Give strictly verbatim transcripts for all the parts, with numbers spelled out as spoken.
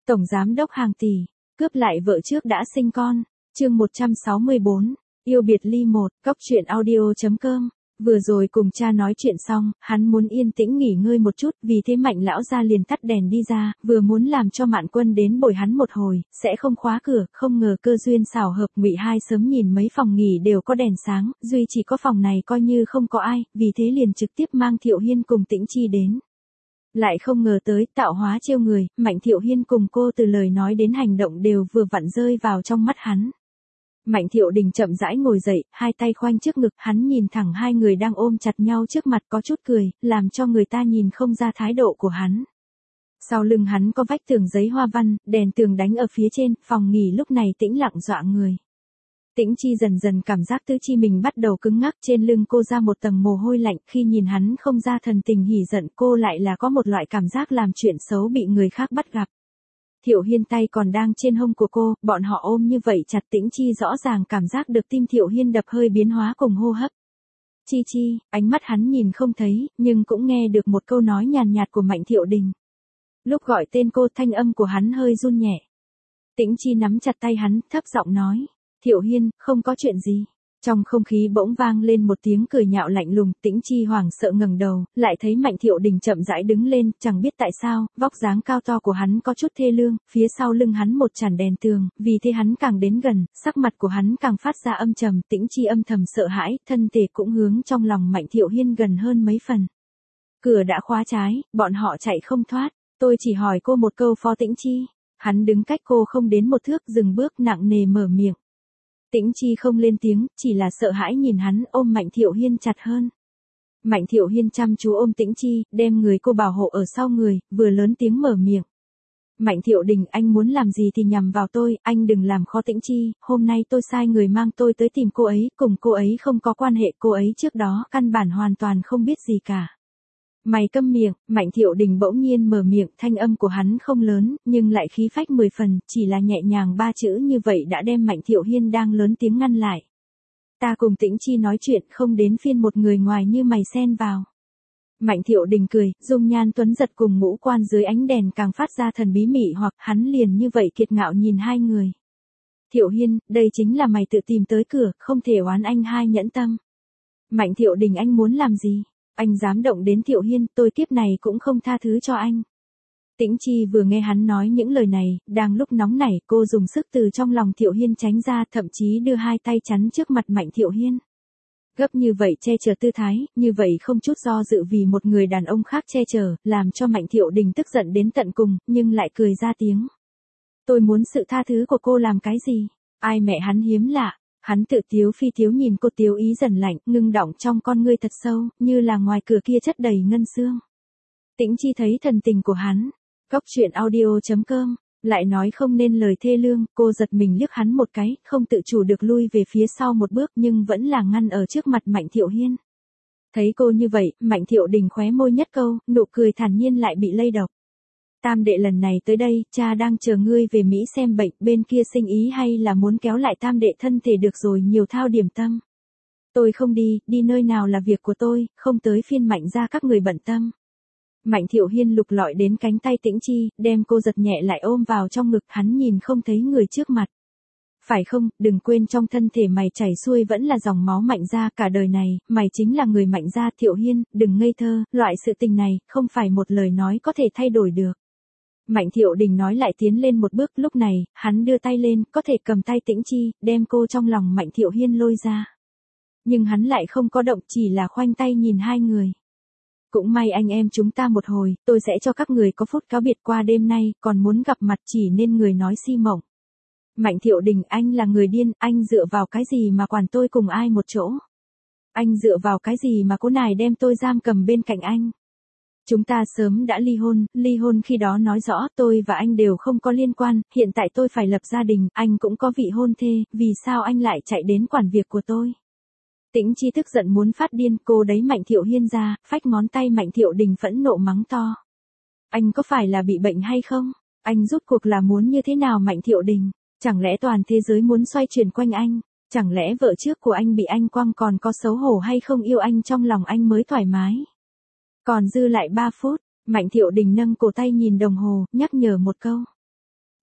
Tổng giám đốc hàng tỷ, cướp lại vợ trước đã sinh con. Chương một trăm sáu mươi bốn, yêu biệt ly một, cóc truyện audio chấm com. Vừa rồi cùng cha nói chuyện xong, hắn muốn yên tĩnh nghỉ ngơi một chút, vì thế Mạnh lão gia liền tắt đèn đi ra, vừa muốn làm cho Mạn Quân đến bồi hắn một hồi, sẽ không khóa cửa, không ngờ cơ duyên xảo hợp, Ngụy Hai sớm nhìn mấy phòng nghỉ đều có đèn sáng, duy chỉ có phòng này coi như không có ai, vì thế liền trực tiếp mang Thiệu Hiên cùng Tĩnh Chi đến. Lại không ngờ tới, tạo hóa trêu người, Mạnh Thiệu Hiên cùng cô từ lời nói đến hành động đều vừa vặn rơi vào trong mắt hắn. Mạnh Thiệu Đình chậm rãi ngồi dậy, hai tay khoanh trước ngực, hắn nhìn thẳng hai người đang ôm chặt nhau trước mặt có chút cười, làm cho người ta nhìn không ra thái độ của hắn. Sau lưng hắn có vách tường giấy hoa văn, đèn tường đánh ở phía trên, phòng nghỉ lúc này tĩnh lặng dọa người. Tĩnh Chi dần dần cảm giác tứ chi mình bắt đầu cứng ngắc, trên lưng cô ra một tầng mồ hôi lạnh, khi nhìn hắn không ra thần tình hỉ giận, cô lại là có một loại cảm giác làm chuyện xấu bị người khác bắt gặp. Thiệu Hiên tay còn đang trên hông của cô, bọn họ ôm như vậy chặt, Tĩnh Chi rõ ràng cảm giác được tim Thiệu Hiên đập hơi biến hóa cùng hô hấp. Chi Chi, ánh mắt hắn nhìn không thấy, nhưng cũng nghe được một câu nói nhàn nhạt của Mạnh Thiệu Đình. Lúc gọi tên cô, thanh âm của hắn hơi run nhẹ. Tĩnh Chi nắm chặt tay hắn, thấp giọng nói, Thiệu Hiên, không có chuyện gì. Trong không khí bỗng vang lên một tiếng cười nhạo lạnh lùng, Tĩnh Chi hoảng sợ ngẩng đầu, lại thấy Mạnh Thiệu Đình chậm rãi đứng lên, chẳng biết tại sao, vóc dáng cao to của hắn có chút thê lương, phía sau lưng hắn một chản đèn tường, vì thế hắn càng đến gần, sắc mặt của hắn càng phát ra âm trầm, Tĩnh Chi âm thầm sợ hãi, thân thể cũng hướng trong lòng Mạnh Thiệu Hiên gần hơn mấy phần. Cửa đã khóa trái, bọn họ chạy không thoát, tôi chỉ hỏi cô một câu Phó Tĩnh Chi. Hắn đứng cách cô không đến một thước, dừng bước nặng nề mở miệng. Tĩnh Chi không lên tiếng, chỉ là sợ hãi nhìn hắn, ôm Mạnh Thiệu Hiên chặt hơn. Mạnh Thiệu Hiên chăm chú ôm Tĩnh Chi, đem người cô bảo hộ ở sau người, vừa lớn tiếng mở miệng. Mạnh Thiệu Đình, anh muốn làm gì thì nhằm vào tôi, anh đừng làm khó Tĩnh Chi, hôm nay tôi sai người mang tôi tới tìm cô ấy, cùng cô ấy không có quan hệ, cô ấy trước đó căn bản hoàn toàn không biết gì cả. Mày câm miệng, Mạnh Thiệu Đình bỗng nhiên mở miệng, thanh âm của hắn không lớn, nhưng lại khí phách mười phần, chỉ là nhẹ nhàng ba chữ như vậy đã đem Mạnh Thiệu Hiên đang lớn tiếng ngăn lại. Ta cùng Tĩnh Chi nói chuyện, không đến phiên một người ngoài như mày xen vào. Mạnh Thiệu Đình cười, dung nhan tuấn giật cùng ngũ quan dưới ánh đèn càng phát ra thần bí mị hoặc hắn liền như vậy kiệt ngạo nhìn hai người. Thiệu Hiên, đây chính là mày tự tìm tới cửa, không thể oán anh hai nhẫn tâm. Mạnh Thiệu Đình, anh muốn làm gì? Anh dám động đến Thiệu Hiên, tôi kiếp này cũng không tha thứ cho anh. Tĩnh Chi vừa nghe hắn nói những lời này, đang lúc nóng nảy, cô dùng sức từ trong lòng Thiệu Hiên tránh ra, thậm chí đưa hai tay chắn trước mặt Mạnh Thiệu Hiên. Gấp như vậy che chở tư thái, như vậy không chút do dự vì một người đàn ông khác che chở, làm cho Mạnh Thiệu Đình tức giận đến tận cùng, nhưng lại cười ra tiếng. Tôi muốn sự tha thứ của cô làm cái gì? Ai mẹ hắn hiếm lạ. Hắn tự tiếu phi tiếu nhìn cô, tiếu ý dần lạnh, ngưng đọng trong con ngươi thật sâu, như là ngoài cửa kia chất đầy ngân xương. Tĩnh Chi thấy thần tình của hắn, cóc truyện audio chấm com, lại nói không nên lời thê lương, cô giật mình liếc hắn một cái, không tự chủ được lui về phía sau một bước nhưng vẫn là ngăn ở trước mặt Mạnh Thiệu Hiên. Thấy cô như vậy, Mạnh Thiệu Đình khóe môi nhất câu, nụ cười thản nhiên lại bị lay độc. Tam đệ lần này tới đây, cha đang chờ ngươi về Mỹ xem bệnh, bên kia sinh ý hay là muốn kéo lại tam đệ thân thể được rồi, nhiều thao điểm tâm. Tôi không đi, đi nơi nào là việc của tôi, không tới phiên Mạnh ra các người bận tâm. Mạnh Thiệu Hiên lục lọi đến cánh tay Tĩnh Chi, đem cô giật nhẹ lại ôm vào trong ngực, hắn nhìn không thấy người trước mặt. Phải không, đừng quên trong thân thể mày chảy xuôi vẫn là dòng máu Mạnh ra, cả đời này, mày chính là người Mạnh ra. Thiệu Hiên, đừng ngây thơ, loại sự tình này, không phải một lời nói có thể thay đổi được. Mạnh Thiệu Đình nói lại tiến lên một bước, lúc này, hắn đưa tay lên, có thể cầm tay Tĩnh Chi, đem cô trong lòng Mạnh Thiệu Hiên lôi ra. Nhưng hắn lại không có động, chỉ là khoanh tay nhìn hai người. Cũng may anh em chúng ta một hồi, tôi sẽ cho các người có phút cáo biệt qua đêm nay, còn muốn gặp mặt chỉ nên người nói si mộng. Mạnh Thiệu Đình, anh là người điên, anh dựa vào cái gì mà quản tôi cùng ai một chỗ? Anh dựa vào cái gì mà cô này đem tôi giam cầm bên cạnh anh? Chúng ta sớm đã ly hôn, ly hôn khi đó nói rõ tôi và anh đều không có liên quan, hiện tại tôi phải lập gia đình, anh cũng có vị hôn thê, vì sao anh lại chạy đến quản việc của tôi? Tĩnh Chi tức giận muốn phát điên, cô đẩy Mạnh Thiệu Hiên ra, phách ngón tay Mạnh Thiệu Đình phẫn nộ mắng to. Anh có phải là bị bệnh hay không? Anh rút cuộc là muốn như thế nào Mạnh Thiệu Đình? Chẳng lẽ toàn thế giới muốn xoay chuyển quanh anh? Chẳng lẽ vợ trước của anh bị anh quăng còn có xấu hổ hay không yêu anh trong lòng anh mới thoải mái? Còn dư lại ba phút, Mạnh Thiệu Đình nâng cổ tay nhìn đồng hồ, nhắc nhở một câu.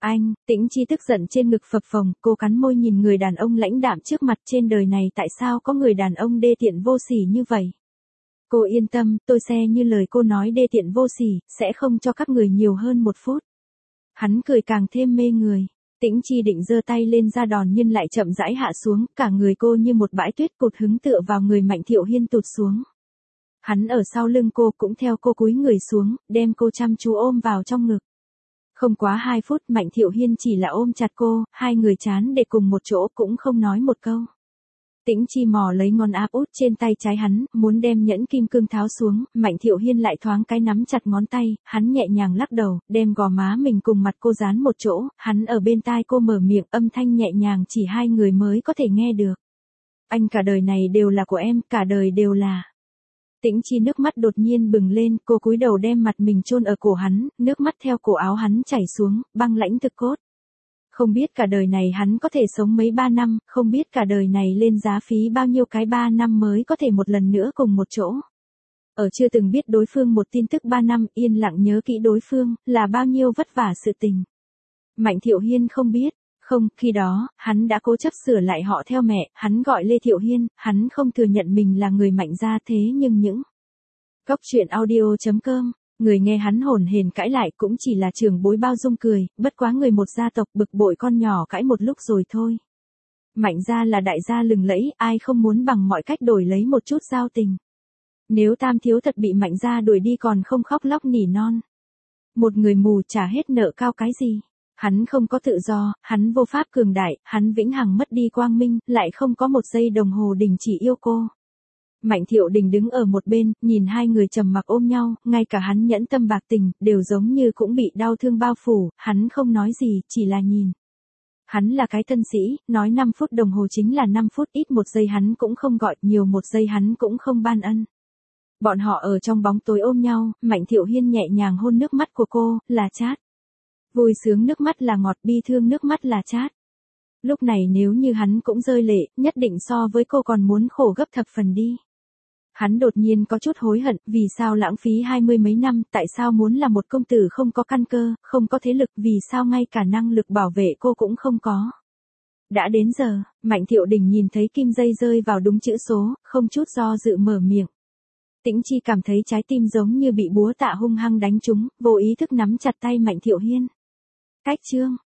Anh, Tĩnh Chi tức giận trên ngực phập phồng, cô cắn môi nhìn người đàn ông lãnh đạm trước mặt, trên đời này tại sao có người đàn ông đê tiện vô sỉ như vậy? Cô yên tâm, tôi xe như lời cô nói đê tiện vô sỉ, sẽ không cho các người nhiều hơn một phút. Hắn cười càng thêm mê người. Tĩnh Chi định giơ tay lên ra đòn nhưng lại chậm rãi hạ xuống, cả người cô như một bãi tuyết cụt hứng tựa vào người Mạnh Thiệu Hiên tụt xuống. Hắn ở sau lưng cô cũng theo cô cúi người xuống, đem cô chăm chú ôm vào trong ngực. Không quá hai phút Mạnh Thiệu Hiên chỉ là ôm chặt cô, hai người chán để cùng một chỗ cũng không nói một câu. Tĩnh Chi mò lấy ngón áp út trên tay trái hắn, muốn đem nhẫn kim cương tháo xuống, Mạnh Thiệu Hiên lại thoáng cái nắm chặt ngón tay, hắn nhẹ nhàng lắc đầu, đem gò má mình cùng mặt cô dán một chỗ, hắn ở bên tai cô mở miệng, âm thanh nhẹ nhàng chỉ hai người mới có thể nghe được. Anh cả đời này đều là của em, cả đời đều là. Tĩnh Chi nước mắt đột nhiên bừng lên, cô cúi đầu đem mặt mình chôn ở cổ hắn, nước mắt theo cổ áo hắn chảy xuống, băng lãnh thực cốt. Không biết cả đời này hắn có thể sống mấy ba năm, không biết cả đời này lên giá phí bao nhiêu cái ba năm mới có thể một lần nữa cùng một chỗ. Ở chưa từng biết đối phương một tin tức ba năm, yên lặng nhớ kỹ đối phương, là bao nhiêu vất vả sự tình. Mạnh Thiệu Hiên không biết, không, khi đó, hắn đã cố chấp sửa lại họ theo mẹ, hắn gọi Lê Thiệu Hiên, hắn không thừa nhận mình là người Mạnh gia thế nhưng những. Cóc truyện audio chấm com Người nghe hắn hồn hển cãi lại cũng chỉ là trưởng bối bao dung cười, bất quá người một gia tộc bực bội con nhỏ cãi một lúc rồi thôi. Mạnh gia là đại gia lừng lẫy, ai không muốn bằng mọi cách đổi lấy một chút giao tình. Nếu Tam thiếu thật bị Mạnh gia đuổi đi còn không khóc lóc nỉ non. Một người mù trả hết nợ cao cái gì? Hắn không có tự do, hắn vô pháp cường đại, hắn vĩnh hằng mất đi quang minh, lại không có một giây đồng hồ đình chỉ yêu cô. Mạnh Thiệu Đình đứng ở một bên, nhìn hai người trầm mặc ôm nhau, ngay cả hắn nhẫn tâm bạc tình, đều giống như cũng bị đau thương bao phủ, hắn không nói gì, chỉ là nhìn. Hắn là cái tân sĩ, nói năm phút đồng hồ chính là năm phút, ít một giây hắn cũng không gọi, nhiều một giây hắn cũng không ban ân. Bọn họ ở trong bóng tối ôm nhau, Mạnh Thiệu Hiên nhẹ nhàng hôn nước mắt của cô, là chát. Vui sướng nước mắt là ngọt, bi thương nước mắt là chát. Lúc này nếu như hắn cũng rơi lệ, nhất định so với cô còn muốn khổ gấp thập phần đi. Hắn đột nhiên có chút hối hận, vì sao lãng phí hai mươi mấy năm, tại sao muốn là một công tử không có căn cơ, không có thế lực, vì sao ngay cả năng lực bảo vệ cô cũng không có. Đã đến giờ, Mạnh Thiệu Đình nhìn thấy kim dây rơi vào đúng chữ số, không chút do dự mở miệng. Tĩnh Chi cảm thấy trái tim giống như bị búa tạ hung hăng đánh trúng, vô ý thức nắm chặt tay Mạnh Thiệu Hiên. Cách chương